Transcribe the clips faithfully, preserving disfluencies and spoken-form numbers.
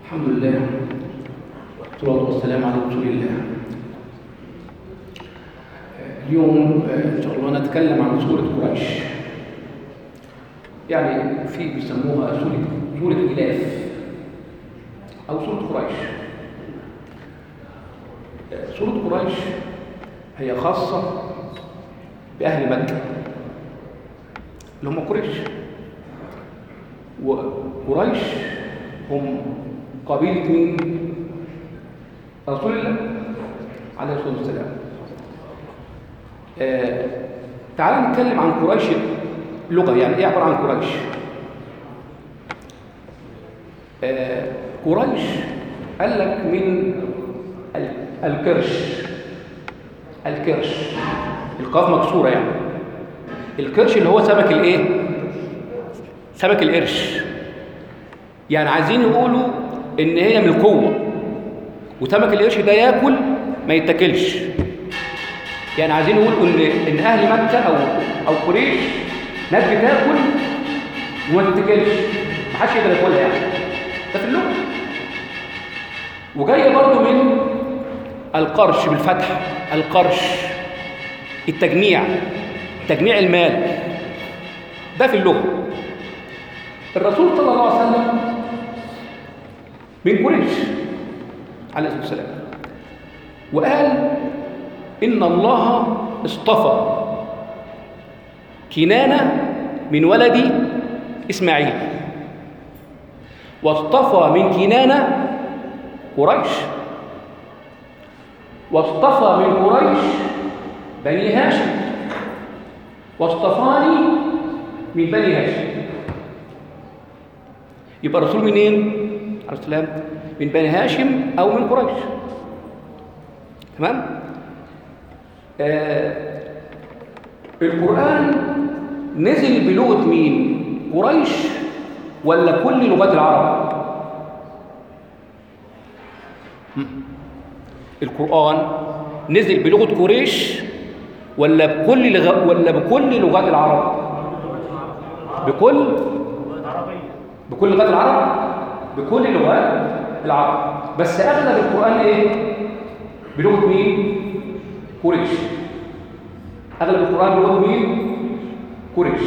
الحمد لله والصلاة والسلام على رسول الله. اليوم إن شاء الله نتكلم عن سورة قريش، يعني في بيسموها سورة سورة إلاف أو سورة قريش. سورة قريش هي خاصة بأهل مكة اللي هم قريش، وقريش هم قبيلة من رسول الله عليه الصلاة والسلام. آه تعالى نتكلم عن قريش لغة، يعني ايه عبارة عن قريش؟ آه قريش قال لك من الكرش. الكرش القاف مكسورة، يعني الكرش اللي هو سمك الايه؟ سمك القرش. يعني عايزين يقولوا ان هي من القوة، وسمك القرش ده ياكل ما يتاكلش. يعني عايزين يقولوا ان ان اهل مكة او او قريش ناس بتاكل وما تتاكلش، ما حدش يقدر ياكلها، يعني ده في اللغة. وجايه برضو من القرش بالفتح، القرش التجميع، تجميع المال، ده في اللغة. الرسول صلى الله عليه وسلم من قريش عليه الصلاة والسلام، وقال إن الله اصطفى كنانة من ولد إسماعيل، واصطفى من كنانة قريش، واصطفى من قريش بني هاشم، واصطفاني من بني هاشم. يبقى الرسول منين عليه السلام؟ من بني هاشم أو من قريش. تمام؟ آه القرآن نزل بلغة مين؟ قريش ولا كل لغات العرب؟ القرآن نزل بلغة قريش ولا بكل لغ... ولا بكل لغات العرب؟ بكل بكل لغات العرب، بكل لغات العرب. بس اغلب القرآن ايه؟ بلغة مين؟ قريش. اغلب القرآن بلغة مين؟ قريش.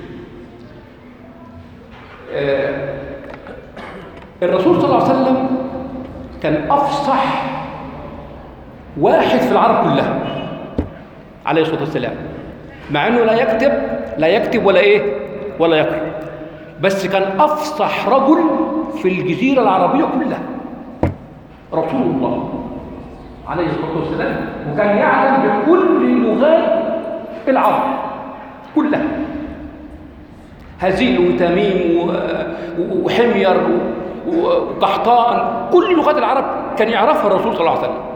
آه الرسول صلى الله عليه وسلم كان افصح واحد في العرب كلها عليه الصلاة والسلام، مع انه لا يكتب لا يكتب ولا ايه ولا يقرأ، بس كان افصح رجل في الجزيرة العربية كلها رسول الله عليه الصلاة والسلام، وكان يعلم بكل لغات العرب كلها، هزيل وتميم وحمير وقحطان، كل لغات العرب كان يعرفها الرسول صلى الله عليه وسلم.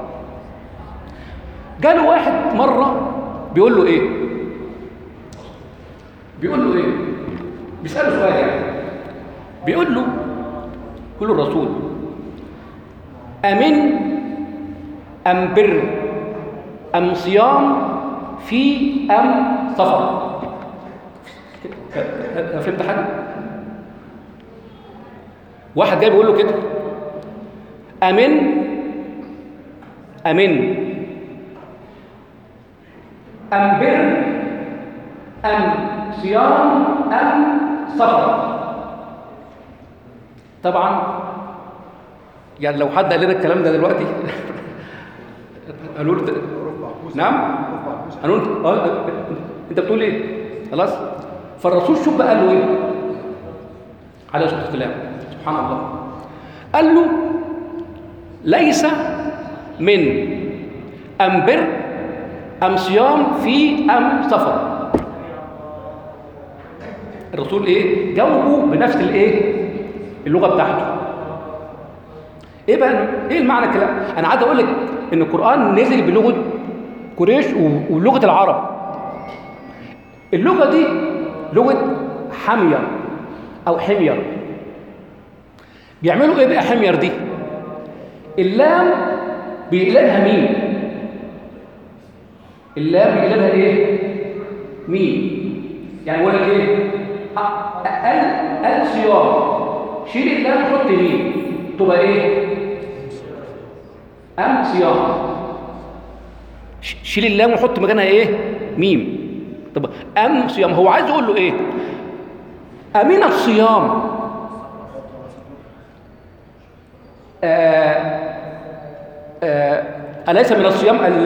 جاله واحد مرة بيقول له ايه؟ بيقول له ايه؟ بيسأله سؤال، يعني بيقول له يقول له الرسول: أمن أم بر أم صيام في أم سفر؟ فهمت حاجة؟ واحد جاي بيقول له كده: أمن أمن أم بر أم صيام أم سفر؟ طبعا يعني لو حد قال لنا الكلام ده دلوقتي هنقول نعم، هنقول اه انت بتقول ايه؟ خلاص. فالرسول شوف بقى قال له ايه عليه الصلاه والسلام؟ سبحان الله، قال له: ليس من ام بر ام صيام في ام سفر. الرسول ايه؟ جاوبه بنفس الايه؟ اللغه بتاعته. ايه بقى ايه المعنى الكلام؟ انا عايز اقول لك ان القران نزل بلغه قريش ولغه العرب. اللغه دي لغه حمير او حمير. بيعملوا ايه بقى حمير دي؟ اللام بيقلبها مين؟ اللام بيقلبها ايه؟ مين؟ يعني بقول لك ايه؟ ال ال صيام، شيل اللام وحط مين؟ تبقى ايه؟ ام صيام. شيل اللام وحط مكانها ايه؟ ميم. طب ام صيام، هو عايز يقول له ايه؟ امين الصيام آه آه أليس من الصيام ال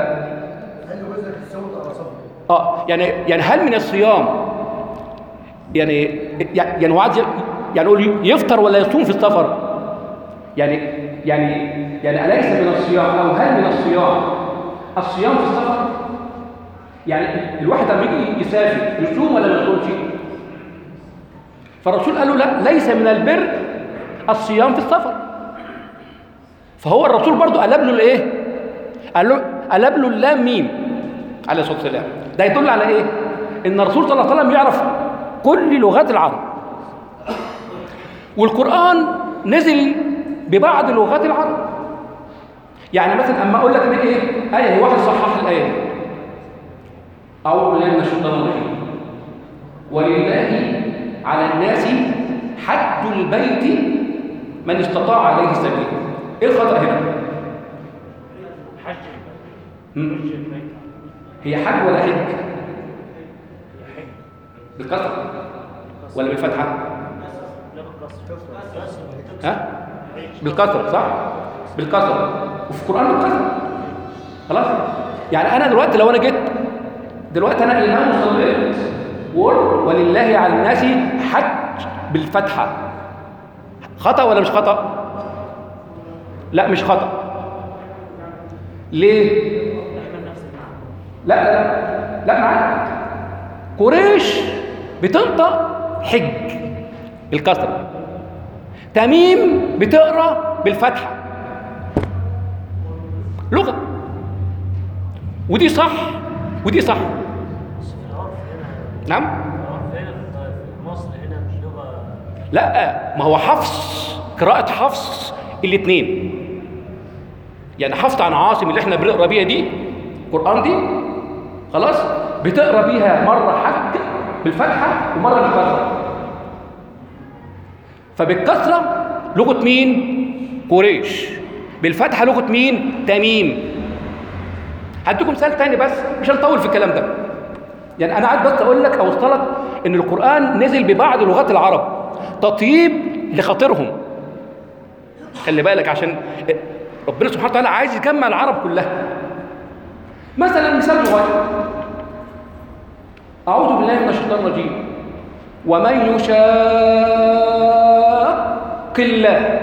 اه يعني يعني هل من الصيام يعني يعني هو عايز يعني يقول يفطر ولا يصوم في السفر؟ يعني يعني يعني أليس من الصيام أو هل من الصيام الصيام في السفر؟ يعني الواحد لما يجي يسافر يصوم ولا ما يصومش؟ فالرسول قال له لا، ليس من البر الصيام في السفر. فهو الرسول برضو قلب له الايه؟ قال له قلب له اللام ميم عليه الصلاه والسلام. ده يدل على ايه؟ ان الرسول صلى الله عليه وسلم يعرف كل لغات العرب، والقران نزل ببعض لغات العرب. يعني مثلا اما اقول لك من ايه ايه، هي واحد صحح الايه دي، اعوذ بالله من الشيطان الرجيم، ولله على الناس حج البيت من استطاع عليه سبيلا. ايه الخطأ هنا؟ حج البيت. هي حج ولا حج؟ بالكسر ولا بالفتحة؟ لا بالكسر. ها؟ بالكسر صح؟ بالكسر، وفي القرآن بالكسر. خلاص؟ يعني أنا دلوقتي لو أنا جيت دلوقتي أنا إمام وصليت وقلت ولله على الناس حج بالفتحة، خطأ ولا مش خطأ؟ لا مش خطأ. ليه؟ لا لا لا معاك. قريش بتنطق حج بالكسر، تميم بتقرا بالفتحه، لغه، ودي صح ودي صح. نعم. مصر هنا مش لغه. لا، ما هو حفص، قراءه حفص الاثنين. يعني حفص عن عاصم اللي احنا بنقرا بيها دي القران دي، خلاص بتقرا بيها مره حج بالفتحه ومره بالكسره. فبالكسره لغه مين؟ قريش. بالفتحه لغه مين؟ تميم. هديكم مثال تاني بس مش هنطول في الكلام ده. يعني انا قاعد بس اقول لك اوصلك ان القران نزل ببعض لغات العرب تطيب لخاطرهم. خلي بالك عشان ربنا سبحانه وتعالى عايز يجمع العرب كلها. مثلا مثال صغير، اعوذ بالله من الشيطان الرجيم، ومن يشاق الله.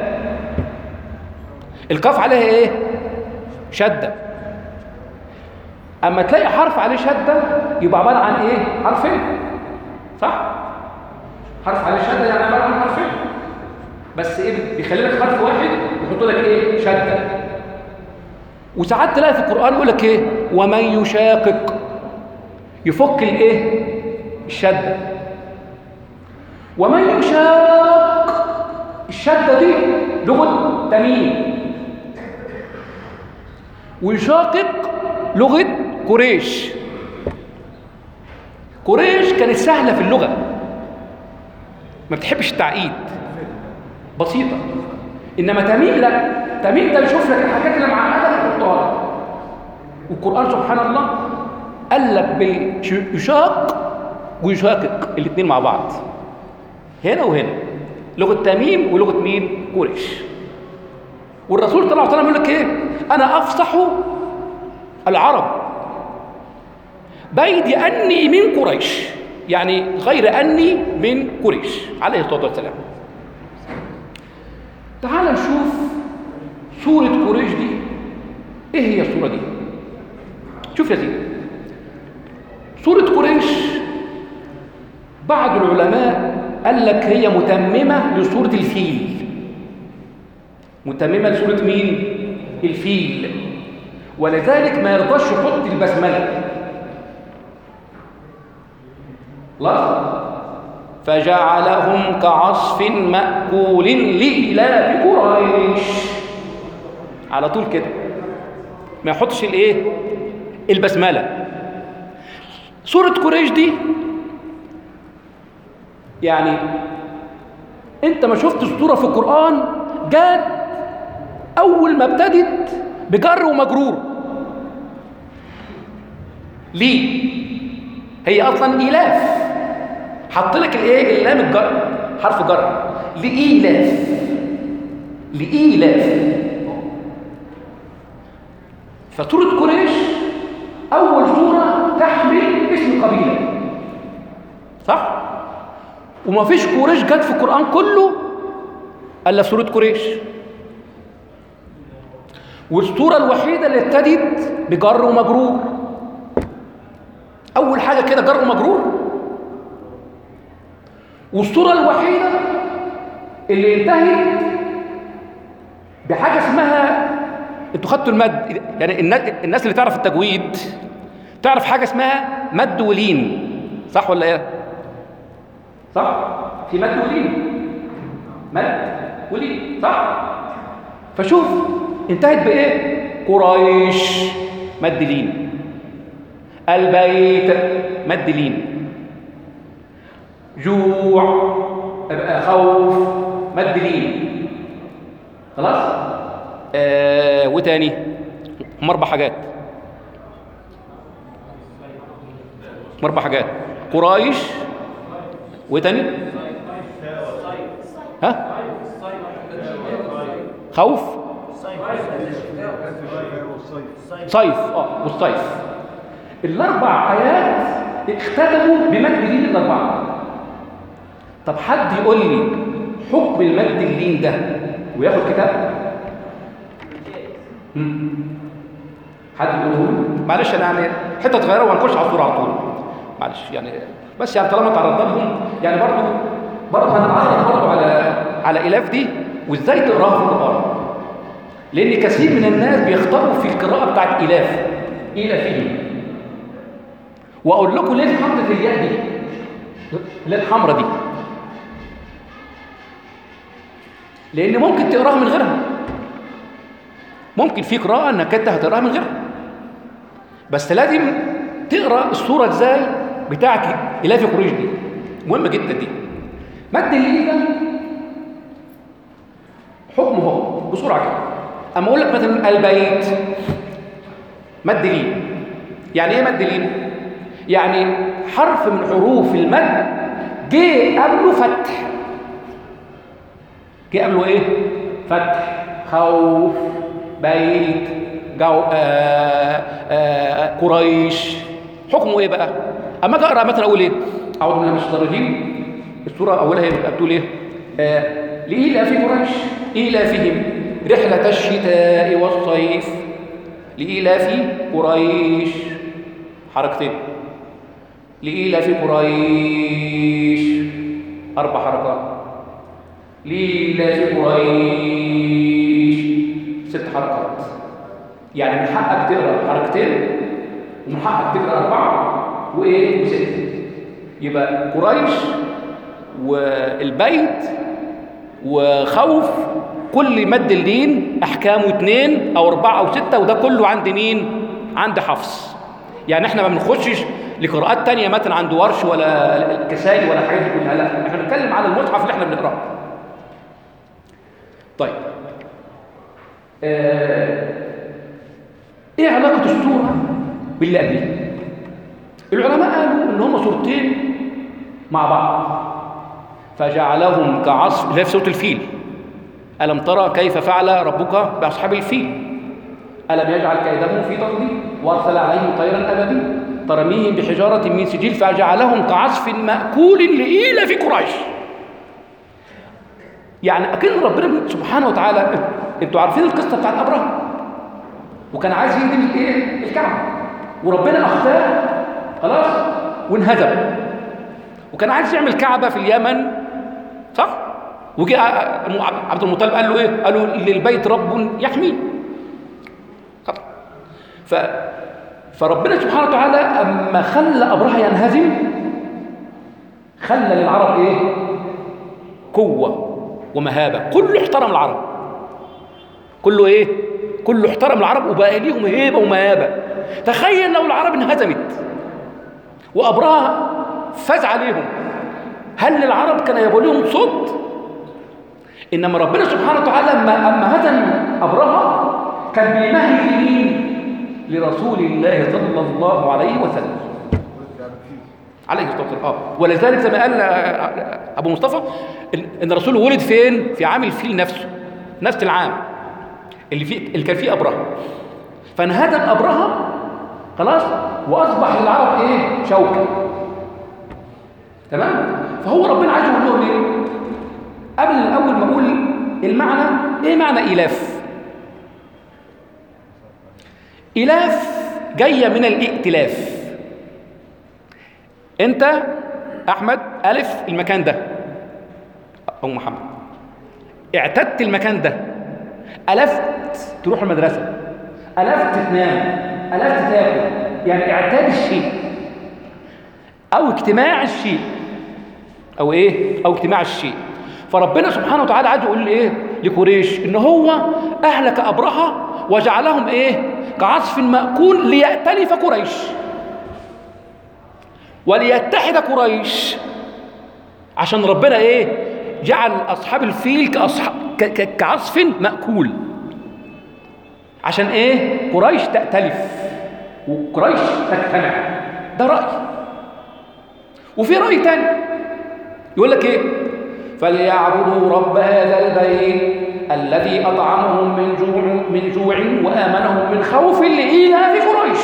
الكاف عليها ايه؟ شده. اما تلاقي حرف عليه شده يبقى عباره عن ايه؟ حرفين، صح؟ حرف عليه شده يعني عباره عن حرفين، بس ايه بيخلي لك حرف واحد ويحط لك ايه؟ شده. وساعات تلاقي في القران يقول لك ايه؟ ومن يشاقق، يفك الايه؟ الشده. ومن يشاق الشده دي لغه تميم، ويشاقق لغه قريش. قريش كانت سهله في اللغه، ما بتحبش التعقيد، بسيطه. انما تميم لا، تميم ده يشوف لك الحاجات اللي معقده يحطها. والقران سبحان الله قال لك بيشاق ويشاقق الاثنين مع بعض، هنا وهنا، لغه تميم ولغه مين؟ قريش. والرسول صلى الله عليه وسلم يقول لك ايه؟ انا افصح العرب بيد اني من قريش، يعني غير اني من قريش عليه الصلاه والسلام. تعال نشوف سوره قريش دي ايه هي السوره دي. شوف يا سيدي، سوره قريش بعض العلماء قال لك هي متممه لسوره الفيل. متممه لسوره مين؟ الفيل. ولذلك ما يرضاش يحط البسمله. لا، فجعلهم كعصف مأكول لإلاف قريش. على طول كده ما يحطش الايه؟ البسمله. سوره قريش دي يعني انت ما شفتش سوره في القرآن جت أول ما ابتدت بجر ومجرور. ليه؟ هي أصلا إيلاف، حط لك الإيه؟ اللام الجر، حرف جر، لإيلاف، لإيلاف. فسورة قريش أول سورة تحمل اسم قبيلة، صح؟ وما فيش قريش جت في القرآن كله إلا سورة قريش، والسورة الوحيدة اللي ابتدت بجر ومجرور. أول حاجة كده جر ومجرور، والسورة الوحيدة اللي انتهت بحاجة اسمها، انتوا خدتوا المد، يعني الناس اللي تعرف التجويد تعرف حاجة اسمها مد ولين، صح ولا ايه؟ صح؟ في مد ولين، مد ولين، صح؟ فشوف انتهت بايه؟ قريش مد لين، البيت مد لين، جوع خوف مد لين، خلاص؟ آه وتاني هم اربع حاجات، هم اربع حاجات، قريش وتاني ها خوف صيف اه والصيف. الاربع ايات اختتموا بمد لين الاربعه. طب حد يقول لي حكم المد اللين ده وياخد كتاب؟ حد يقوله لي؟ معلش انا يعني حته صغيره وهنخش على الصوره على طول، معلش يعني، بس يعني طالما تعرضنا لهم يعني برضه برضه هنتعرض برضه على على الاف دي وازاي تقراها في القران، لان كثير من الناس بيختاروا في القراءه بتاعت الاف الافين. واقول لكم ليه حطت الياء دي، ليه الحمراء دي؟ لان ممكن تقراها من غيرها، ممكن في قراءه انك انت هتقراها من غيرها، بس لازم تقرا الصوره ازاي بتاعت الاف قريش دي، مهمه جدا دي. مد اللين ده حكمه هو بسرعه كده. اما اقول لك مثلا البيت مد لين، يعني ايه مد لين؟ يعني حرف من حروف المد جه قبله فتح، جه قبله ايه؟ فتح، خوف، بيت، جو آآ آآ قريش. حكمه ايه بقى؟ اما اجي اقرا مثلا اقول ايه؟ اعوذ بالله من الشيطان الرجيم، السوره اولها هي بتقول ايه؟ لإيلاف قريش إيلافهم رحلة الشتاء والصيف، لإيلاف قريش حركتين، لإيلاف قريش أربع حركات، لإيلاف قريش ست حركات. يعني من حقك تقرا حركتين ومن حقك تقرا أربعة وإيه وست. يبقى قريش والبيت وخوف كل مد اللين أحكامه اثنين أو أربعة أو ستة، وده كله عند مين؟ عند حفص. يعني احنا ما بنخشش لقراءات تانية مثلا عند ورش ولا الكسائي ولا حاجات دي كلها، لا، احنا بنتكلم على المصحف اللي احنا بنقراه. طيب آه، ايه علاقة السورة باللي قبلها؟ العلماء قالوا ان هم سورتين مع بعض، فجعلهم كعصف، زي في سورة الفيل، ألم ترى كيف فعل ربك بأصحاب الفيل ألم يجعل كيدهم في تضليل وأرسل عليهم طيرا أبابيل ترميهم بحجارة من سجيل فجعلهم كعصف مأكول لإيلاف قريش. يعني أكن ربنا سبحانه وتعالى، انتوا عارفين القصة بتاعت أبرهة وكان عايز يهدم الايه؟ الكعبة، وربنا أخذاه خلاص وانهزم، وكان عايز يعمل كعبة في اليمن، صح؟ وجاء عبد المطلب قال له ايه؟ قالوا للبيت رب يحميه. ف فربنا سبحانه وتعالى اما خلى ابرهة ينهزم خلى للعرب ايه؟ قوة ومهابة، كله احترم العرب، كله ايه؟ كله احترم العرب وبقى ليهم هيبة ومهابة. تخيل لو العرب انهزمت وأبرهة فاز عليهم، هل العرب كان يبقى لهم صوت؟ إنما ربنا سبحانه وتعالى لما أما هزم أبرهة كان بيمهد لمين؟ لرسول الله صلى الله عليه وسلم عليه الصلاة والسلام. آه. ولذلك زي ما قال أبو مصطفى إن الرسول ولد فين؟ في عام الفيل نفسه، نفس العام اللي فيه اللي كان فيه أبرهة، فانهدم أبرهة خلاص وأصبح للعرب إيه؟ شوكة. تمام؟ فهو ربنا عايز يقول لهم إيه؟ قبل الأول ما أقول المعنى، إيه معنى إيلاف؟ إيلاف جاية من الائتلاف. أنت أحمد ألف المكان ده أو محمد، اعتدت المكان ده، ألفت تروح المدرسة، ألفت تنام، ألفت تاكل، يعني اعتاد الشيء أو اجتماع الشيء أو إيه؟ أو اجتماع الشيء. فربنا سبحانه وتعالى عايز يقول إيه لقريش؟ إن هو أهلك أبرهة وجعلهم إيه؟ كعصف مأكول ليأتلف قريش وليتحد قريش، عشان ربنا إيه؟ جعل أصحاب الفيل كأصحاب كعصف مأكول، عشان إيه؟ قريش تأتلف وقريش تجتمع. ده رأي. وفي رأي تاني يقول لك إيه؟ فليعبدوا رب هذا البيت الذي أطعمهم من جوع من جوع وآمنهم من خوف لإيلاف قريش.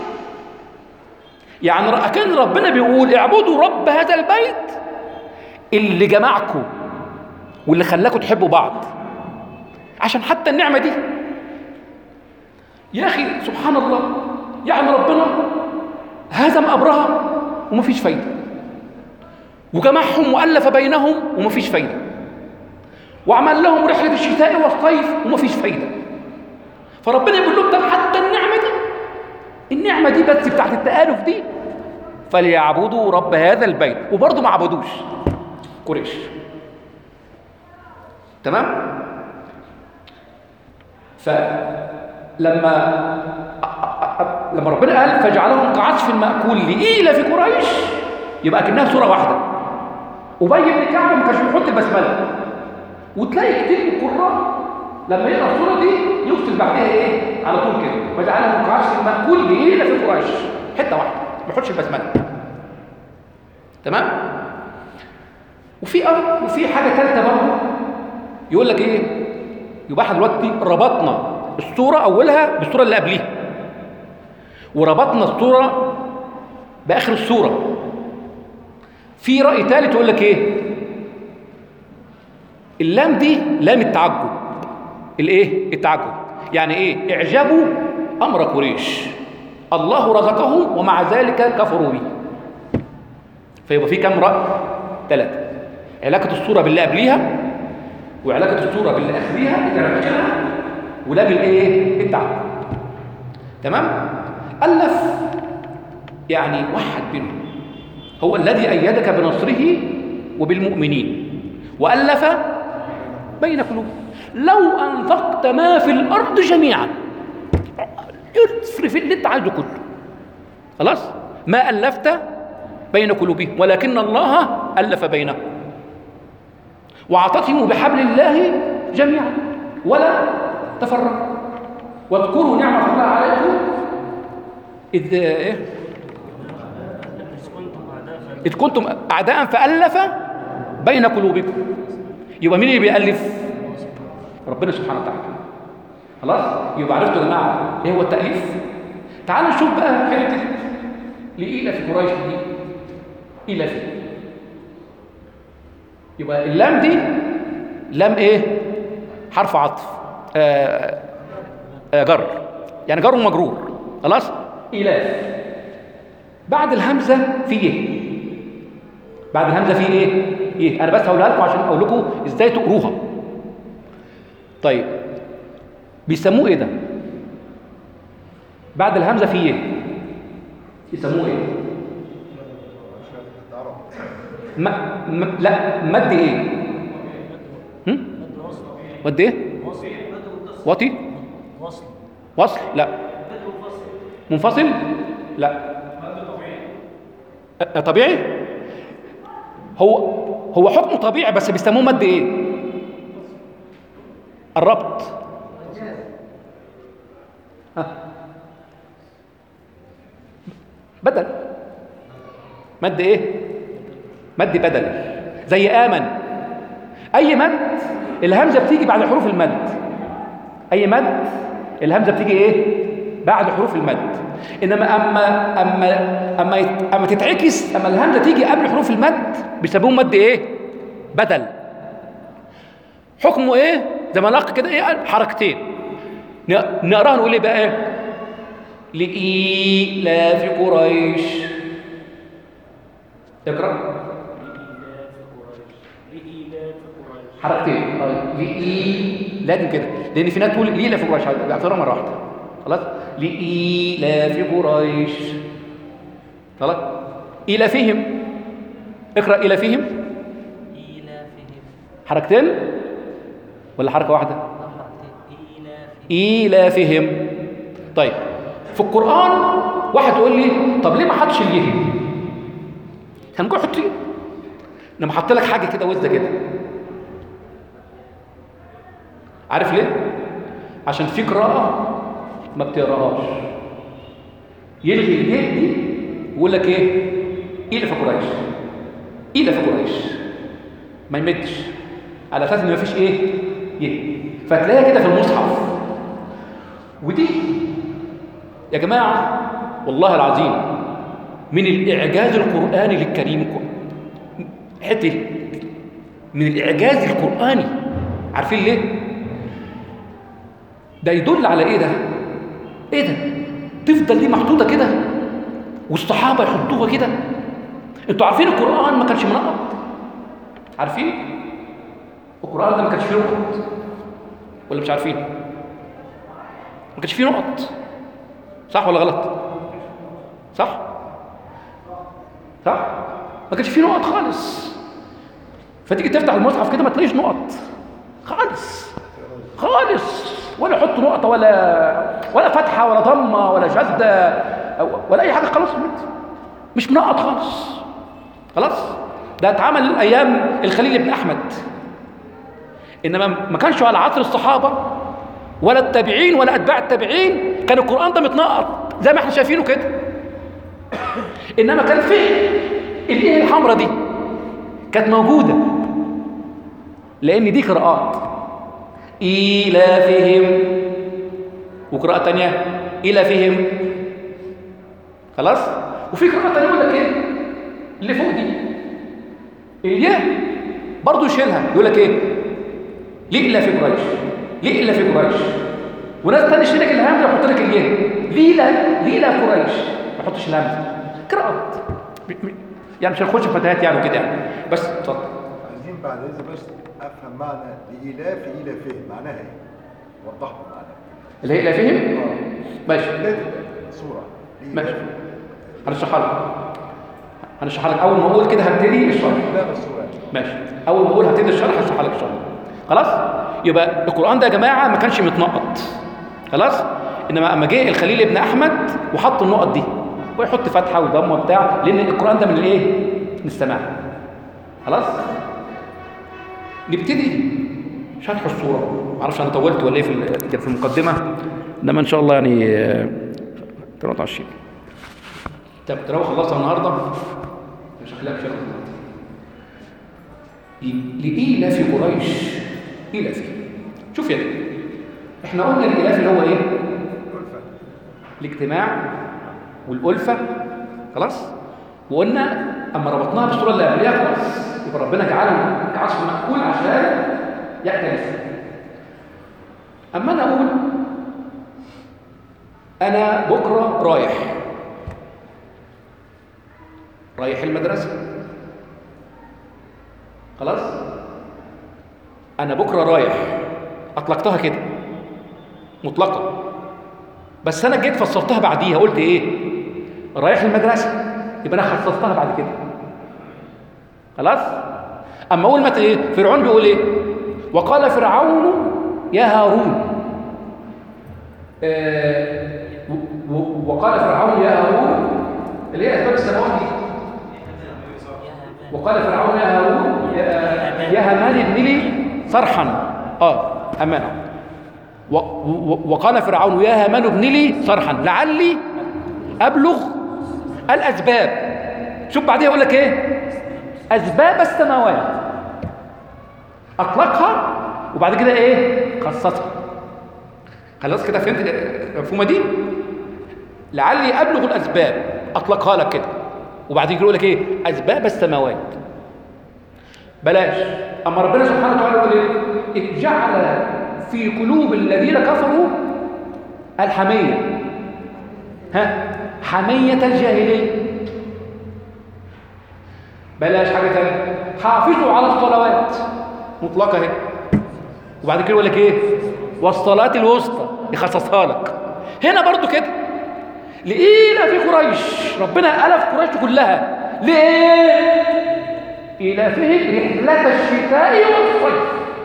يعني كان ربنا بيقول اعبدوا رب هذا البيت اللي جمعكم واللي خلاكم تحبوا بعض، عشان حتى النعمة دي. يا أخي سبحان الله، يعني ربنا هزم أبرهة ومفيش فايدة، وجمعهم وألف بينهم ومفيش فايدة، وعمل لهم رحلة الشتاء والصيف ومفيش فايدة. فربنا يقول لهم طب حتى النعمة دي، النعمة دي بس بتاعت التآلف دي، فليعبدوا رب هذا البيت، وبرضه ما عبدوش قريش. تمام؟ فلما لما ربنا قال فجعلهم كعصف مأكول لإيلاف قريش، يبقى كأنها سورة واحدة. أبي بن كعب ما كانش بيحط البسملة، وتلاقي كتير من القراء لما يقرأ السورة دي يكتب بعدها إيه؟ على طول كده فجعلهم كعصف مأكول لإيلاف قريش، حتة واحدة ما يحطش البسملة. تمام؟ وفي أمر وفي حاجة ثالثة برضه يقول لك إيه؟ يبقى احنا دلوقتي ربطنا السورة أولها بالسورة اللي قبليها، وربطنا السورة بآخر السورة. في رأي ثالث يقول لك إيه؟ اللام دي لام التعجب. الإيه؟ التعجب. يعني إيه؟ اعجبوا أمر قريش، الله رزقهم ومع ذلك كفروا به. فيبقى في كم رأي؟ ثلاثة. علاقة السورة باللي قبليها، وعلاقة السورة باللي أخريها التركيها، ولا بالإيه؟ التعجب. تمام؟ ألف يعني وحد بينهم، هو الذي أيدك بنصره وبالمؤمنين وألف بين قلوبهم. لو أنفقت ما في الأرض جميعا، اصرف اللي أنت عايزه كله، خلاص ما ألفت بين قلوبهم ولكن الله ألف بينهم. واعتصموا بحبل الله جميعا ولا تفرقوا، واذكروا نعمة الله عليكم إذ إيه؟ إذ كنتم أعداء فألف بين قلوبكم. يبقى مين اللي بيألف؟ ربنا سبحانه وتعالى. خلاص؟ يبقى عرفتوا يا جماعة إيه هو التأليف؟ تعالوا نشوف بقى حتة لإيلاف قريش دي. إيلاف يبقى اللام دي لام إيه؟ حرف عطف، آه آه جر، يعني جر ومجرور. خلاص؟ إيلاف. بعد الهمزة في إيه؟ بعد الهمزة في إيه؟ إيه؟ أنا بس هقولها لكم عشان أقول لكم إزاي تقروها. طيب بيسموه إيه ده؟ بعد الهمزة في إيه؟ يسموه إيه؟ م... م... لا مد إيه؟ هم؟ مد إيه؟ وطي؟ وصل؟ لا. منفصل؟ لا. طبيعي؟ هو هو حكمه طبيعي بس بيسموه مد ايه؟ الربط. ها بدل، مد ايه؟ مد بدل، زي آمن. أي مد الهمزة بتيجي بعد حروف المد، أي مد الهمزة بتيجي إيه؟ بعد حروف المد. إنما أما أما أما يت- أما تتعكس، أما الهمزة تيجي قبل حروف المد بيسموه مد إيه؟ بدل. حكمه إيه؟ زي ما نقل كده إيه؟ حركتين. ن- نقراها نقول إيه بقى؟ لإيلاف قريش. اقرأ. لإيلاف قريش. لإيلاف قريش. حركتين. لإي لازم كده، لأن في ناس تقول لإيلاف قريش بيعتبرها مرة واحدة. خلاص؟ لإيلاف قريش. خلاص؟ إيلافهم. اقرأ إيلافهم. إيلافهم. حركتين ولا حركة واحدة؟ إيلافهم. إيلافهم. طيب في القرآن واحد يقول لي طب ليه ما حطش اليه؟ هنقول حط ايه؟ انا حط لك حاجه كده وزه كده. عارف ليه؟ عشان في قراءه ما بتقراهاش، يلغي اليه دي ويقول لك ايه؟ إيل في قريش، إيل في قريش، ما يمدش على اساس ان ما فيش ايه؟ يه. فتلاقيها كده في المصحف. ودي يا جماعه والله العظيم من الإعجاز القرآني للكريم، حتة من الإعجاز القرآني. عارفين ليه؟ ده يدل على إيه ده؟ إيه ده؟ تفضل دي محطوطة كده والصحابة يحطوها كده. أنتوا عارفين القرآن ما كانش منقط؟ عارفين؟ القرآن ده ما كانش فيه نقط ولا مش عارفين؟ ما كانش فيه نقط، صح ولا غلط؟ صح؟ صح؟ ما كانش فيه نقط خالص. فتيجي تفتح المصحف كده ما تلاقيش نقط خالص خالص، ولا يحط نقطة ولا ولا فتحة ولا ضمة ولا شدة ولا أي حاجة خالص. مش منقط خالص. خلاص؟ ده اتعمل أيام الخليل بن أحمد، إنما ما كانش على عصر الصحابة ولا التابعين ولا أتباع التابعين كان القرآن ده متنقط زي ما احنا شايفينه كده. إنما كان في الإيه الحمراء دي كانت موجودة، لأن دي قراءات. إيلافهم، وقراءة تانية إيلافهم. خلاص؟ وفي قراءة تانية يقول لك إيه؟ اللي فوق دي الياء برضه يشيلها، يقول لك إيه؟ لإلا في قريش، لإلا في قريش. وناس تاني يشيل لك الهمزة ويحط لك الياء، ليلا ليلا قريش، ما يحطش الهمزة. قراءات يعني مش هنخش في فتيات يعني كده يعني. بس اتفضل. عايزين بعد اذا بس افهم معنى لإيلاف إيلافهم معناها ايه؟ وضح لي معناها. اللي هي إيلافهم؟ اه ماشي بداية الصورة ماشي، هنشرحها لك. هنشرحها لك اول ما اقول كده هبتدي الشرح. لا الصورة ماشي، اول ما اقول هبتدي الشرح هشرحها لك الشرح. خلاص؟ يبقى القرآن ده يا جماعة ما كانش متنقط. خلاص؟ انما اما جه الخليل بن احمد وحط النقط دي ويحط فتحه وضمه وبتاع، لان القرآن ده من الايه؟ من السماع. خلاص؟ نبتدي شرح الصورة. ما اعرفش انا طولت ولا ايه في في المقدمة، انما ان شاء الله يعني ثلاثة وعشرين. طب تراوح خلصها النهارده؟ مش هخليها شرح النهارده. لإيلاف قريش، إيلاف. شوف يا دي. احنا قلنا الإيلاف اللي هو ايه؟ الاجتماع والألفة. خلاص؟ وقلنا اما ربطناها بالصورة اللي قبلها خلاص يبقى ربنا جعله كعصف مأكول عشان يأكل. اما انا اقول انا بكره رايح رايح المدرسة. خلاص؟ أنا بكرة رايح، أطلقتها كده مطلقة، بس أنا جيت فصلتها بعديها قلت إيه؟ رايح المدرسة، يبقى أنا خصصتها بعد كده. خلاص؟ أما أقول متى إيه؟ فرعون بيقول إيه؟ وقال فرعون يا هارون. آه وقال فرعون يا هارون اللي هي أسباب السماوات دي. وقال فرعون يا هارون يا هامان ابن لي صرحا. اه امانه و و وقال فرعون يا هامان ابن لي صرحا لعلي ابلغ الاسباب. شوف بعديها يقول لك ايه؟ اسباب السماوات. اطلقها وبعد كده ايه؟ خصصها. خلاص كده فهمت المفهومه دي؟ لعلي ابلغ الاسباب، اطلقها لك كده، وبعدين يقول لك ايه؟ اسباب السماوات. بلاش. اما ربنا سبحانه وتعالى يقول ايه؟ إذ جعل في قلوب الذين كفروا الحميه، ها، حميه الجاهليه. بلاش حاجه ثانيه. حافظوا على الصلوات، مطلقه اهي، وبعد كده يقول لك ايه؟ والصلاه الوسطى، يخصصها لك. هنا برضو كده لإيلاف في قريش، ربنا ألف قريش كلها. ليه؟ إيلافهم رحلة الشتاء والصيف.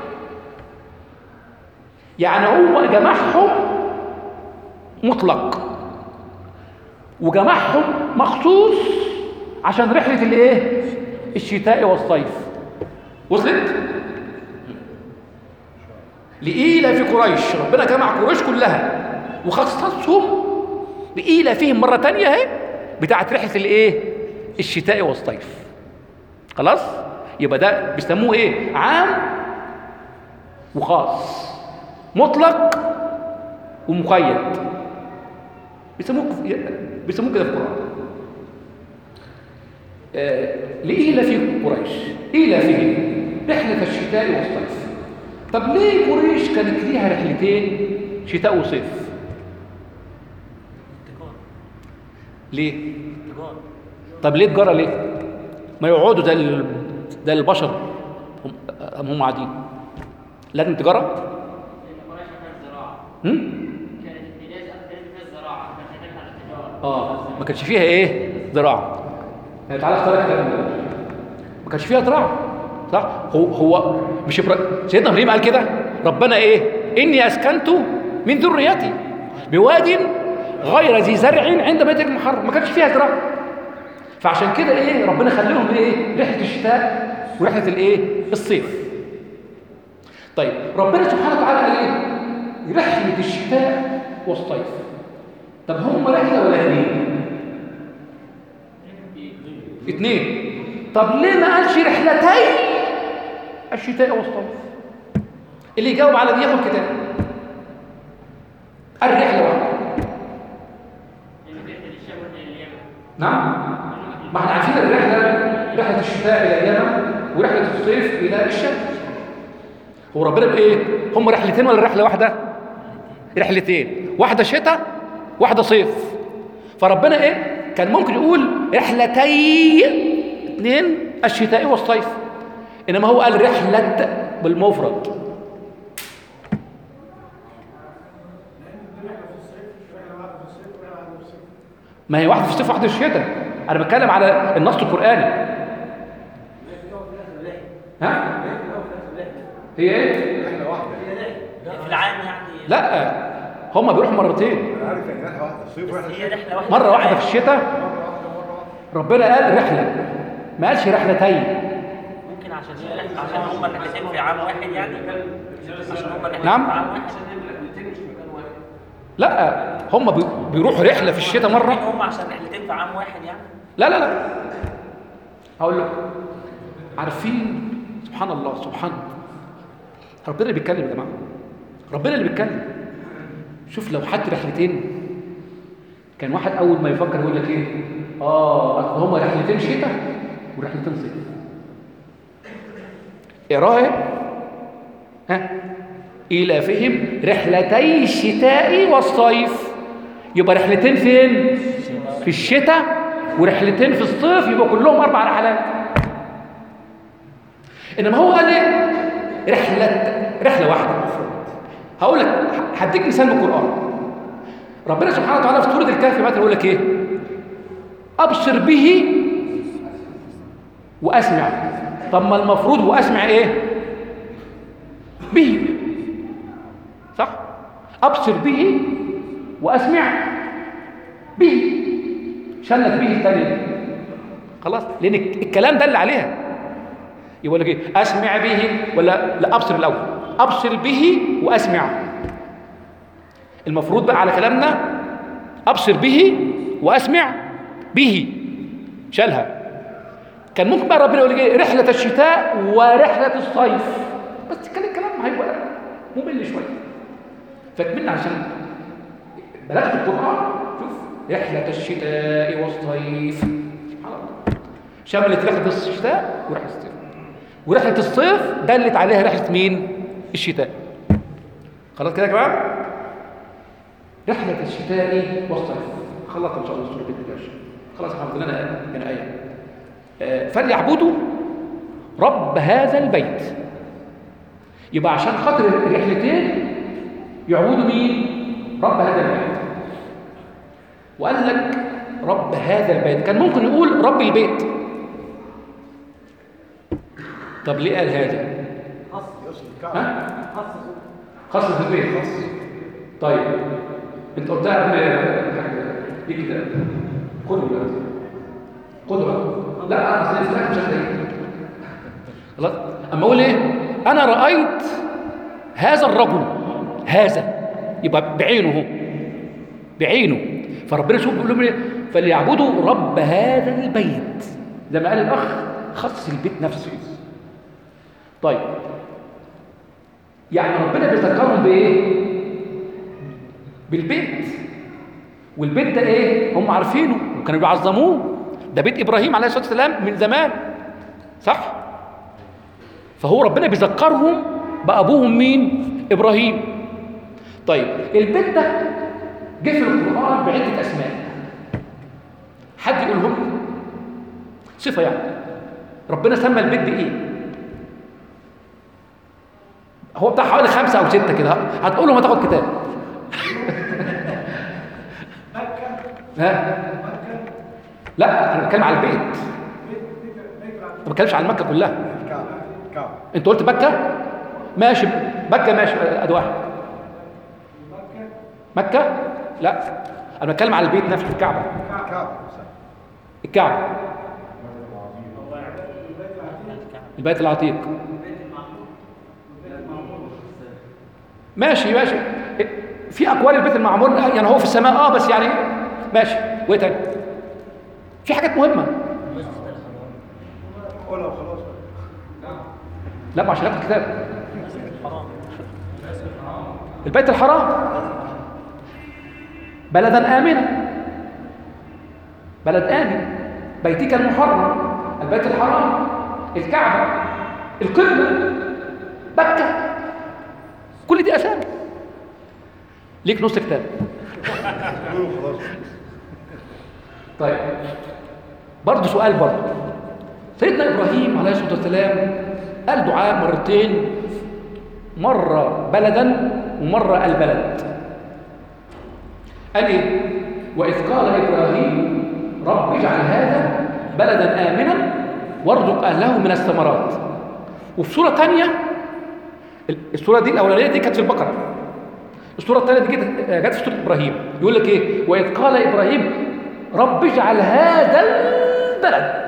يعني هو جمعهم مطلق وجمعهم مخصوص عشان رحلة الايه؟ الشتاء والصيف. وصلت؟ لإيلاف قريش، ربنا جمع قريش كلها وخصصهم بإيلافهم مرة تانية اهي بتاعت رحلة الايه؟ الشتاء والصيف. خلاص؟ يبقى ده بيسموه ايه؟ عام وخاص، مطلق ومقيد. بيسموه بيسموه كده في القرآن. آه لإيلاف قريش، إيلافهم رحلة الشتاء والصيف. طب ليه قريش كانت ليها رحلتين شتاء وصيف؟ ليه؟ تجارة. طب ليه تجارة ليه؟ ما يقعدوا زي ال... زي البشر هم هم قاعدين. لازم تجارة؟ لأن قريش كانت زراعة. هم؟ كانت البلاد كانت فيها الزراعة، كانت تعتمد على التجارة. اه ما كانش فيها ايه؟ زراعة. يعني تعالى اختار الكلام ده. ما كانش فيها زراعة، صح؟ هو هو مش إبرا... سيدنا ابراهيم قال كده، ربنا ايه؟ إني أسكنت من ذريتي بواد غير ذي زرع عند بيتك المحرم. ما كانش فيها زراعة. فعشان كده ايه؟ ربنا خلى لهم ايه؟ رحلة الشتاء ورحلة الايه؟ الصيف. طيب ربنا سبحانه وتعالى قال ايه؟ رحلة الشتاء والصيف. طب هم رحلة ولا اثنين؟ اثنين. طب ليه ما قالش رحلتين الشتاء والصيف؟ اللي يجاوب على دي ياخد كتاب. الرحلة واحدة. نعم. ما احنا عارفين الرحلة، رحلة الشتاء إلى اليمن ورحلة الصيف إلى الشام. هو ربنا بإيه؟ هم رحلتين ولا رحلة واحدة؟ رحلتين، واحدة شتاء واحدة صيف. فربنا إيه؟ كان ممكن يقول رحلتي اثنين الشتاء والصيف، إنما هو قال رحلة بالمفرد. ما هي واحدة في الصيف واحدة في الشتاء. أنا بتكلم على النص القرآني. ها؟ هي إيه؟ رحلة واحدة. في العام يعني. لا هم بيروحوا مرتين. أنا عارف يعني رحلة واحدة، الصيف ورحلة هي الشتاء. رحلة واحدة. مرة واحدة في الشتاء، مرة واحدة مرة واحدة. ربنا قال رحلة، ما قالش رحلتين. ممكن عشان هي رحلة، عشان هم الرحلتين في عام واحد يعني. عشان هم الرحلتين نعم. في عام واحد. لا هم بي- بيروحوا رحلة في الشتاء مرة. هم عشان رحلتين في عام واحد يعني. لا لا لا هقول لكم. عارفين سبحان الله، سبحان ربنا اللي بيتكلم يا جماعة، ربنا اللي بيتكلم. شوف لو حد رحلتين، كان واحد أول ما يفكر يقول لك إيه؟ آه أصل هما رحلتين شتاء ورحلتين صيف. إيه رأيك؟ ها؟ إيلافهم رحلتي الشتاء والصيف. يبقى رحلتين فين؟ في الشتاء، ورحلتين في الصيف، يبقى كلهم أربع رحلات. إنما هو قال إيه؟ رحلة رحلة واحدة. هقول لك، هديك مثال من القرآن. ربنا سبحانه وتعالى في سورة الكهف مثلا يقول لك إيه؟ أبصر به وأسمع. طب ما المفروض وأسمع إيه؟ به، صح؟ أبصر به وأسمع به، شلت به الثانية خلاص، لأن الكلام ده اللي عليها. يقول لك إيه؟ أسمع به ولا لا؟ أبصر الأول، أبصر به وأسمع. المفروض بقى على كلامنا ابصر به واسمع به، شالها. كان ممكن بقى ربنا يقول ايه؟ رحله الشتاء ورحله الصيف، بس كان الكلام هيبقى ممل شويه. فكملنا عشان بلغت القران. شوف، رحله الشتاء والصيف سبحان الله، شملت رحله الشتاء ورحله الصيف. ورحله الصيف دلت عليها رحله مين؟ الشتاء. خلاص كده يا جماعه؟ رحله الشتاء والصيف. خلصت ان شاء الله سوره الدجاج. خلاص احنا عندنا ايه؟ هنا ايه؟ آه فليعبدوا رب هذا البيت. يبقى عشان خاطر الرحلتين يعبدوا مين؟ رب هذا البيت. وقال لك رب هذا البيت، كان ممكن يقول رب البيت. طب ليه قال هذا؟ ها؟ خاص بالبيت. خاص. طيب انت قلتها قبل ايه كده؟ قدوة. قدوة. لا اصل في الاخر مش هتلاقيه. خلاص؟ اما اقول ايه؟ انا رايت هذا الرجل، هذا يبقى بعينه هو، بعينه. فربنا شوف بيقول لهم ايه؟ فليعبدوا رب هذا البيت، زي ما قال الاخ خص البيت نفسه. طيب يعني ربنا بيذكرهم بايه؟ بالبيت. والبيت ده ايه؟ هم عارفينه وكانوا بيعظموه، ده بيت ابراهيم عليه الصلاه والسلام من زمان، صح؟ فهو ربنا بيذكرهم بابوهم مين؟ ابراهيم. طيب البيت ده جه في القران بعده اسماء، حد يقولهم لي صفه يعني ربنا سمى البيت بايه؟ هو بتاع حوالي خمسه او سته كده، هتقولهم هتاخد كتاب. ها؟ لا انا بتكلم على البيت، ما بتكلمش على مكه كلها. انت قلت مكه؟ ماشي، مكه ماشي، ادي واحد. مكه؟ لا انا بتكلم على البيت نفسه، الكعبه. الكعبه، البيت العتيق. ماشي ماشي، في اقوال البيت المعمور يعني هو في السماء اه، بس يعني ماشي. وايه تاني؟ في حاجات مهمه. قولها وخلاص. لا عشان ناخد كتاب. البيت الحرام، بلدا آمنا، بلد آمن، بيتك المحرم، البيت الحرام، الكعبة، القبلة، مكة، كل دي أسامي. ليك نص كتاب. طيب برضه سؤال، برضه سيدنا إبراهيم عليه الصلاة والسلام قال دعاء مرتين، مرة بلدا ومرة البلد. قال ايه؟ وإذ قال إبراهيم رب اجعل هذا بلدا آمنا وارزق أهله من الثمرات. وفي سورة تانية، السورة دي الأولانية دي كانت في البقرة، السورة الثانية دي جت في سورة إبراهيم. يقول لك ايه؟ وإذ قال إبراهيم رب اجعل هذا البلد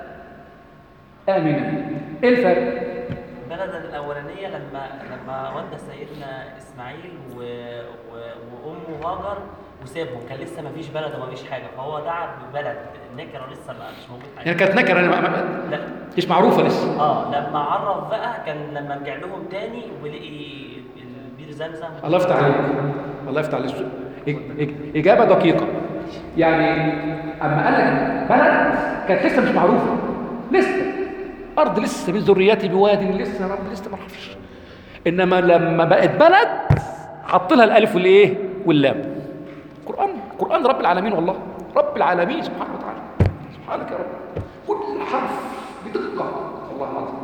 آمنا. ايه الفرق؟ البلد الأولانية لما لما ودى سيدنا إسماعيل و... و... وأمه هاجر وسابهم، كان لسه ما فيش بلد وما فيش حاجة، فهو دعا ببلد نكرة لسه ما مش موجود حاجة. يعني كانت نكرة ما... ما... لا مش معروفة لسه. اه لما عرف بقى كان لما رجع لهم تاني ولقي البير زمزم. الله يفتح عليك، الله يفتح عليك. إجابة دقيقة. يعني أما قال لك بلد كانت لسه مش معروفة، لسه أرض لسه من ذريتي بواد لسه رب لسه ما اعرفش. إنما لما بقت بلد حط لها الألف والإيه واللام. قرآن قرآن رب العالمين، والله رب العالمين سبحانه وتعالى. سبحانك يا رب، كل حرف بدقة، والله العظيم.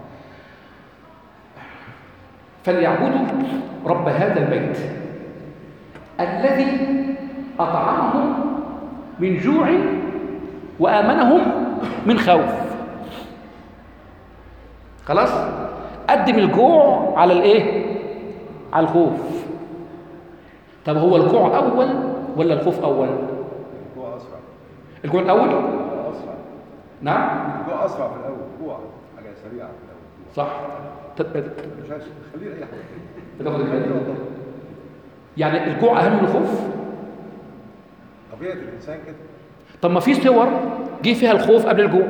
فليعبدوا رب هذا البيت الذي أطعمهم من جوع وآمنهم من خوف. خلاص؟ قدم الجوع على الايه؟ على الخوف. طب هو الجوع اول ولا الخوف اول؟ الجوع اسرع. الجوع الاول؟ اسرع. نعم؟ الجوع اسرع في الاول، جوع حاجه سريعه في الاول. صح. مش عايز خليه اي حاجه. بتاخد الكلام. يعني الجوع اهم من الخوف؟ طبيعه الانسان كده. طب ما في صور جه فيها الخوف قبل الجوع.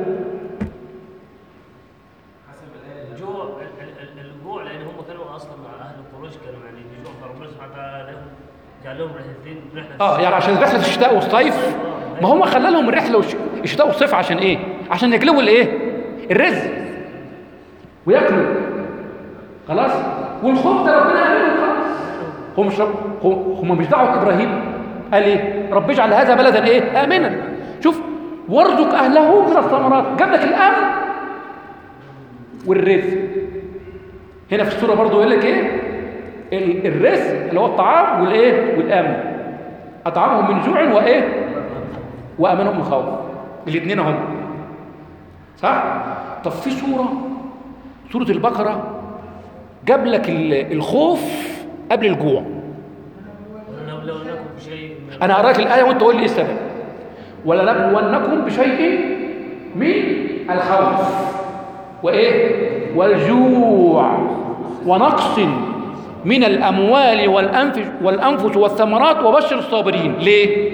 الجوع ال- ال- الجوع لان هم كانوا اصلا مع اهل القريش كانوا يعني بيجوعوا، فربنا سبحانه وتعالى لهم جعل لهم رحلتين رحله اه يعني عشان رحله الشتاء والصيف، ما هم خلى لهم الرحله والش- الشتاء والصيف عشان ايه؟ عشان يجلبوا الايه؟ الرزق وياكلوا. خلاص؟ والخوف ده ربنا قال لهم خلاص. هم مش هم هم مش دعوه ابراهيم قال ايه؟ رب اجعل هذا بلدا ايه؟ امنا. شوف وارزق اهله من الثمرات، جاب لك الامن والرزق. هنا في السوره برضو يقول لك ايه؟ ال- الرزق اللي هو الطعام والايه؟ والامن. اطعمهم من جوع وايه؟ وامنهم من خوف. الاثنين هم صح؟ طب في سوره سوره البقره جاب لك ال- الخوف قبل الجوع. لو لو لكم بشيء من انا اقراك الايه وانت قول لي ايه السبب. ولنبلونكم بشيء من الخوف وايه؟ والجوع ونقص من الاموال والانفس والانفس والثمرات وبشر الصابرين. ليه؟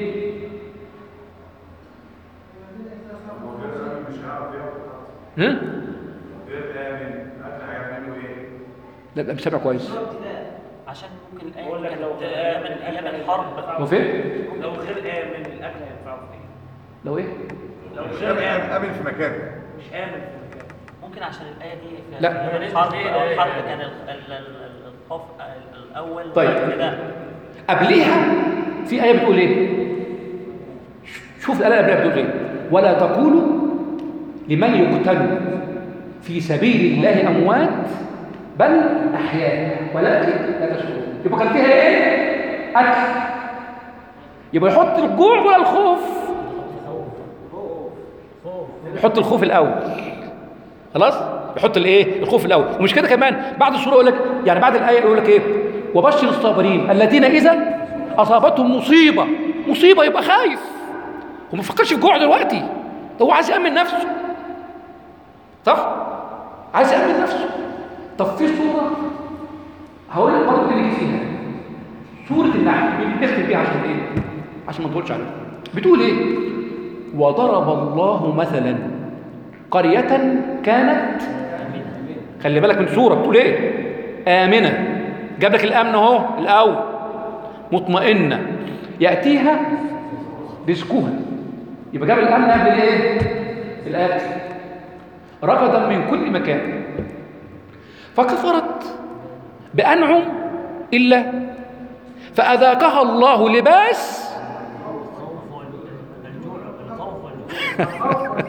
هم؟ لا لا مش سامع كويس. عشان ممكن الايه بقول لك كانت لو ايام ايام الحرب. هو فين؟ لو غير امن الاكل هينفعه في ايه؟ لو ايه؟ لو مش غير امن امن امن في مكانه. مش امن في المكان. ممكن عشان الايه دي في لا. أيام الحرب او الحرب كان ال- ال- ال- الخوف الاول طيب. وبعد كده قبليها في آية بتقول إيه؟ شوف الآية قبلها بتقول إيه؟ ولا تقولوا لمن يقتل في سبيل الله أموات بل أحياء ولكن لا تشعرون. يبقى كان فيها إيه؟ أكل. يبقى يحط الجوع ولا الخوف؟ يحط الخوف الأول. خلاص؟ يحط الإيه؟ الخوف الأول. ومش كده كمان بعد السورة يقول لك يعني بعد الآية يقول لك إيه؟ وبشر الصابرين الذين إذا أصابتهم مصيبة. مصيبة يبقى خايف. هو ما بيفكرش في جوع دلوقتي. هو عايز يأمن نفسه. صح؟ عايز يأمن نفسه. طب في سورة هقول لك برضه اللي فيها. سورة النحل بنختم بيها عشان إيه؟ عشان ما نطولش عليها. بتقول إيه؟ وضرب الله مثلا قرية كانت خلي بالك من سورة بتقول إيه؟ آمنة. جاب لك الأمن أهو الأول. مطمئنة يأتيها رزقها. يبقى جاب الأمن قبل الإيه؟ الآتي. رغدا من كل مكان فكفرت بأنعم إلا فأذاقها الله لباس الخوف والجوع الخوف والجوع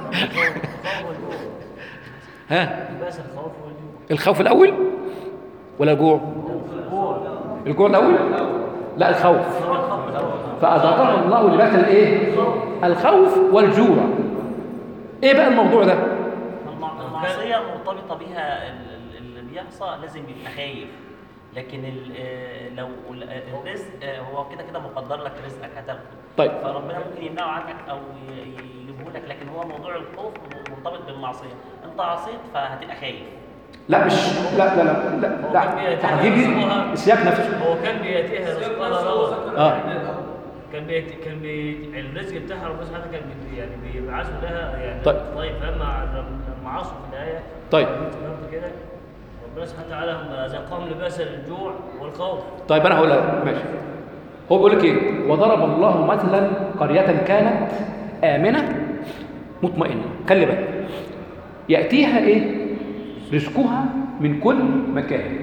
ها لباس الخوف والجوع. الخوف الأول ولا الجوع؟ الجوع الأول؟ لا الخوف. فأذاقها الله لباس الإيه؟ الخوف والجوع. إيه بقى الموضوع ده؟ المع- المعصيه مرتبطه بيها ال- ال- اللي بيحصل لازم يبقى خايف. لكن ال- آه، لو ال- آه، الرزق آه، هو كده كده مقدر لك رزقك هتاخده. طيب. فربنا ممكن يمنعه عنك او ي- يجيبه لك، لكن هو موضوع الخوف مرتبط بالمعصيه. انت عصيت فهتبقى خايف. لا مش لا لا لا لا, لا. تحديد السياق نفسه. هو كان بياتيها رزقها رغدا. آه. كان بيت كان بي الرزق بتاعها ربنا سبحانه كان بي يعني بيبعثوا لها يعني. طيب. طيب فلما لما عصوا في الآية طيب. افتكرت كده ربنا سبحانه وتعالى هم ذاقهم لباس الجوع والخوف. طيب انا هقول لك ماشي. هو بيقول لك ايه؟ وضرب الله مثلا قرية كانت آمنة مطمئنة. خلي بالك. يأتيها ايه؟ رزقها من كل مكان.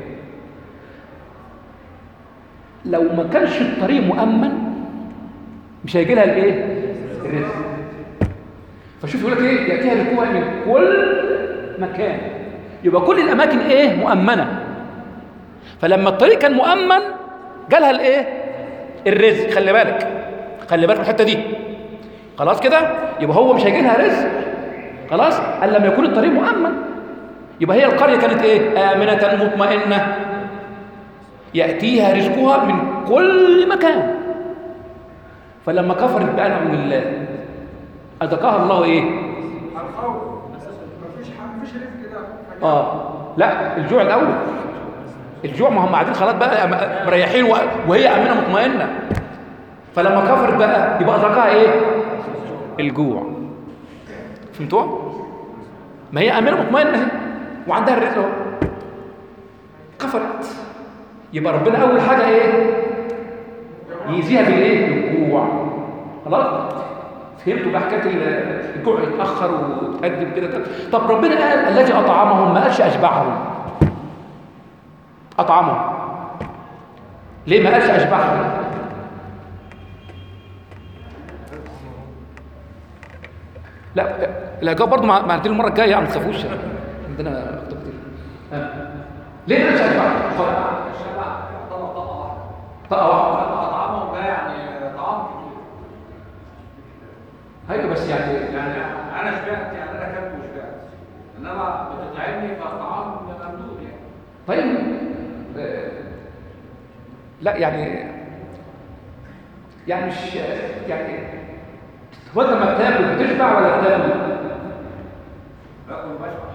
لو ما كانش الطريق مؤمن مش هيجي لها الايه؟ الرزق. فشوف يقول لك ايه؟ يأتيها رزقها من كل مكان. يبقى كل الاماكن ايه؟ مؤمنة. فلما الطريق كان مؤمن جالها الايه؟ الرزق. خلي بالك خلي بالك من الحته دي. خلاص كده يبقى هو مش هيجي لها رزق خلاص الا لما يكون الطريق مؤمن. يبقى هي القريه كانت ايه؟ امنه مطمئنه ياتيها رزقها من كل مكان. فلما كفرت بانعم الله اذاقها الله ايه؟ الخوف. مفيش حق مفيش رزق ده. اه لا الجوع الاول. الجوع، ما هم قاعدين خلاص بقى مريحين وهي امنه مطمئنه، فلما كفرت بقى يبقى ذاقها ايه؟ الجوع. فهمتوا؟ ما هي امنه مطمئنه اهي وعندها الرزق اهو، كفرت، يبقى ربنا اول حاجه ايه؟ يأذيها بالايه؟ بالجوع. خلاص؟ فهمتوا بقى حكايه الجوع يتاخر وتقدم كده؟ طب ربنا قال الذي اطعمهم، ما قالش اشبعهم. اطعمهم ليه ما قالش اشبعهم؟ لا الاجابه برضه مع مع المره الجايه يعني ما تخافوش، عندنا خطوه كتير. ليه ما قالش اشبعهم؟ الشبع طبعا طبعا واحده. طبعا واحده. اطعمهم ده يعني طعام كتير. ايوه بس يعني يعني انا شبعت، يعني انا اكلت وشبعت، انما بتطعمني فالطعام ممدود يعني. طيب آه، لا يعني يعني مش يعني هو انت لما بتاكل بتشبع ولا بتاكل؟ باكل وبشبع.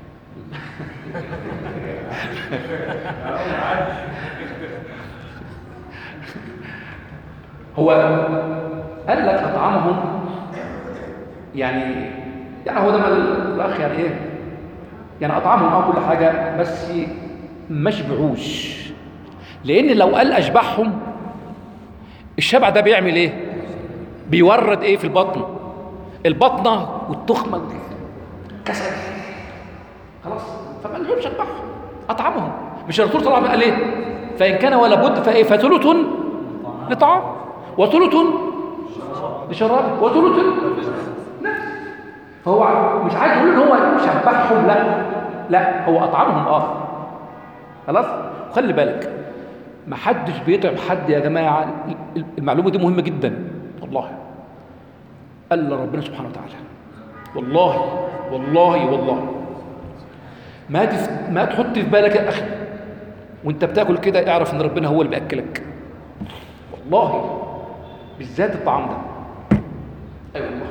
هو قال لك اطعمهم يعني يعني هو ده ما الاخ يعني ايه؟ يعني اطعمهم اه كل حاجه بس ما شبعوش، لان لو قال اشبعهم الشبع ده بيعمل ايه؟ بيورد ايه في البطن؟ البطنه والتخمه كسل خلاص، فما لهمش اشبعهم، اطعمهم. مش الرسول صلى الله عليه وسلم قال ايه؟ فان كان ولا بد فايه؟ فثلث لطعام وثلث لشراب وثلث نفس. فهو مش عايز يقول ان هو شبعهم، لا لا هو اطعمهم اه خلاص. خلي بالك ما حدش بيطعم حد يا جماعه، المعلومه دي مهمه جدا والله. قال ربنا سبحانه وتعالى والله والله والله ما تف... ما تحط في بالك يا اخي وانت بتاكل كده اعرف ان ربنا هو اللي بياكلك والله، بالذات الطعام ده. اي أيوة والله.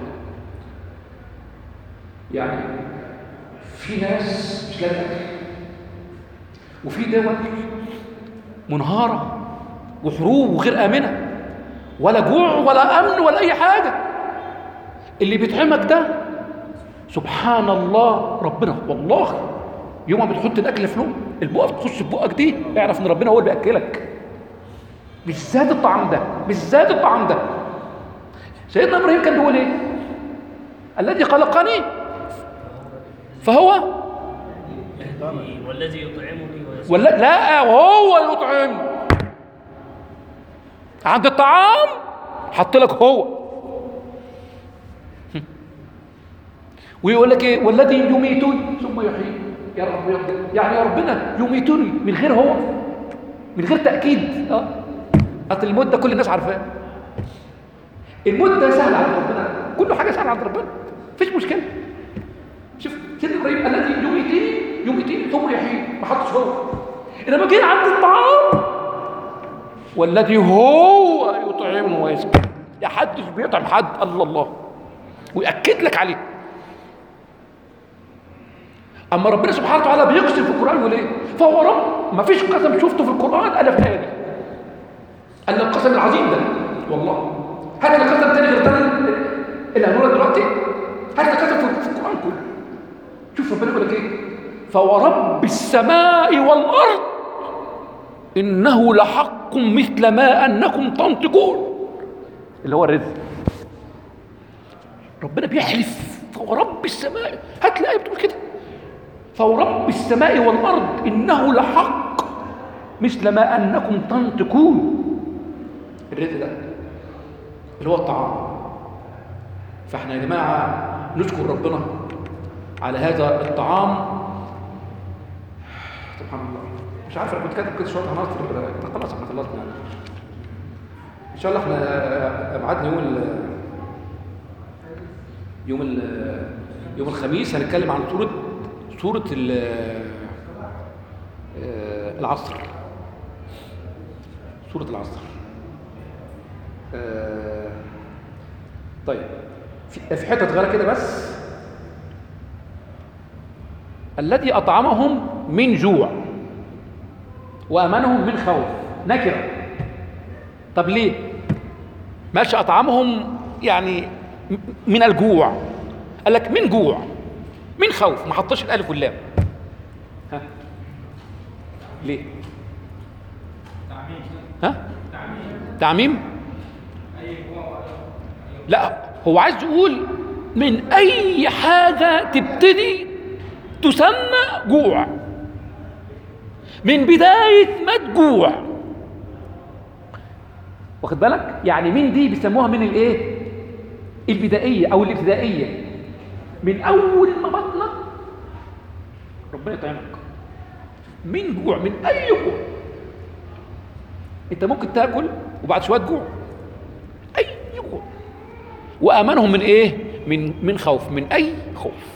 يعني في ناس مش لاقيه اكل، وفي دول منهاره وحروب وغير امنه، ولا جوع ولا امن ولا اي حاجه. اللي بيطعمك ده سبحان الله ربنا، والله يوم ما بتحط الاكل في لقمه البقى تخش في بقك دي اعرف ان ربنا هو اللي بياكلك، بالذات الطعام ده، بالذات الطعام ده. سيدنا ابراهيم كان بيقول ايه؟ الذي خلقني فهو والذي يطعمني ويسقيني. ولا لا وهو يطعمني. عند الطعام حط لك هو. ويقول لك ايه؟ والذي يميتني ثم يحيي. يا رب يعني يا ربنا يميتني من غير هو، من غير تاكيد. اه اصل المده كل الناس عارفاها، المده سهله عند ربنا، كل حاجه سهله عند ربنا مفيش مشكله. شوف سيدنا ابراهيم الذي يميتني يميتني ثم يحيي، ما حطش هو. انما جينا عند الطعام والذي هو يطعمه ويسقي. يا حدش بيطعم حد الا الله ويأكد لك عليه. اما ربنا سبحانه وتعالى بيقسم في القران يقول ايه؟ فهو رب. ما فيش قسم شفته في القران الا في الايه دي، الا القسم العظيم ده والله. هات لي قسم تاني غير تاني اللي هنقوله دلوقتي، هات لي قسم في القران كله. شوف ربنا يقول لك ايه؟ فورب السماء والارض انه لحق مثل ما انكم تنطقون، اللي هو الرزق. ربنا بيحلف فورب السماء، هات لي ايه بتقول كده؟ فورب السماء والارض انه لحق مثل ما انكم تنطقون. الرزق ده اللي هو الطعام. فاحنا يا جماعه نشكر ربنا على هذا الطعام. سبحان الله. مش عارف انا كنت كاتب كده شويه عناصر، خلاص احنا خلصنا ان شاء الله. احنا ابعدنا يوم ال يوم ال يوم الخميس هنتكلم عن سوره سوره العصر، سوره العصر. طيب في حته صغيره كده بس. الذي اطعمهم من جوع، وامنهم من خوف. نكره. طب ليه؟ ماشي اطعمهم يعني من الجوع، قال لك من جوع من خوف، ما حطش الالف واللام. ها ليه؟ ها تعميم. لا هو عايز يقول من اي حاجه تبتدي تسمى جوع، من بدايه ما تجوع، واخد بالك؟ يعني من دي بيسموها من الايه؟ البدائيه او الابتدائيه، من اول ما بطنك ربنا يطعمك من جوع، من اي جوع. انت ممكن تاكل وبعد شويه تجوع، اي جوع. وامنهم من ايه؟ من من خوف، من اي خوف.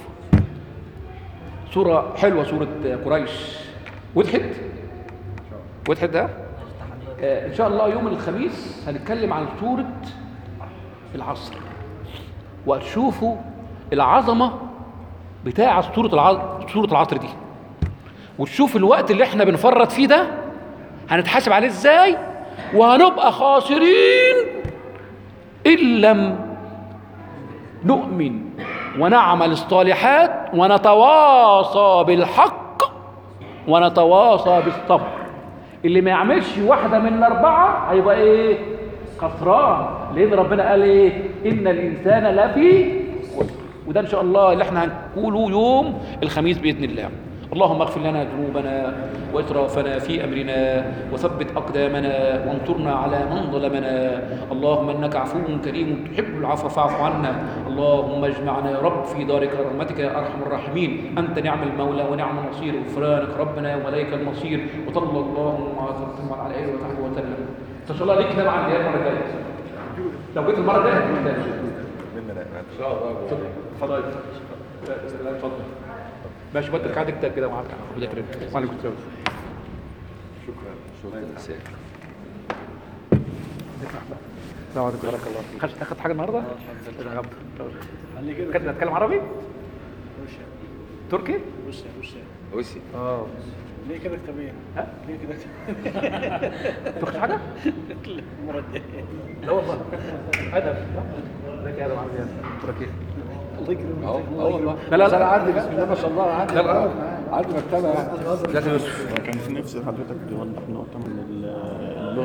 سوره حلوه سوره قريش. وضحت؟ وضحت ده؟ آه ان شاء الله يوم الخميس هنتكلم عن سوره العصر، وتشوفوا العظمه بتاعه سوره العصر، سوره العصر دي، وتشوف الوقت اللي احنا بنفرط فيه ده هنتحاسب عليه ازاي، وهنبقى خاسرين ان لم نؤمن ونعمل الصالحات ونتواصى بالحق ونتواصى بالصبر. اللي ما يعملش واحده من الاربعه هيبقى ايه؟ خسران، لان ربنا قال ايه؟ ان الانسان لفي خسر. وده ان شاء الله اللي احنا هنقوله يوم الخميس باذن الله. اللهم اغفر لنا ذنوبنا وإسرافنا في أمرنا وثبت أقدامنا وانصرنا على من ظلمنا. اللهم إنك عفو كريم تحب العفو فاعف عنا. اللهم اجمعنا يا رب في دار كرامتك يا أرحم الراحمين. أنت نعم المولى ونعم النصير، غفرانك ربنا وإليك المصير. وصلى الله وسلم على آله وصحبه وسلم. إن شاء الله ليك كتاب عندي المرة الجاية، لو جيت المرة الجاية هتجيب كتاب ان شاء الله. اتفضل. لا اتفضل. ماشي بدك قاعد كتاب كده معاك. ربنا يكرمك. وعليكم السلام. شكرا شكرا. السلام عليكم. بارك الله فيك. خدت اخذت حاجه النهارده؟ كده نتكلم عربي؟ تركي؟ روسيا روسيا روسي. اه ليه كده كتابين؟ ها؟ ليه كده كتابين؟ تاخد حاجه؟ المرة الجاية لا والله ادب. ازيك يا ادم عامل ايه؟ تركي. الله يكرمك. اه والله. لا لا بس انا لا عندي بسم الله ما شاء الله عندي لا لا. عندي مكتبه يعني. لازم يوسف. كان في نفسي حضرتك توضح نقطة من ال-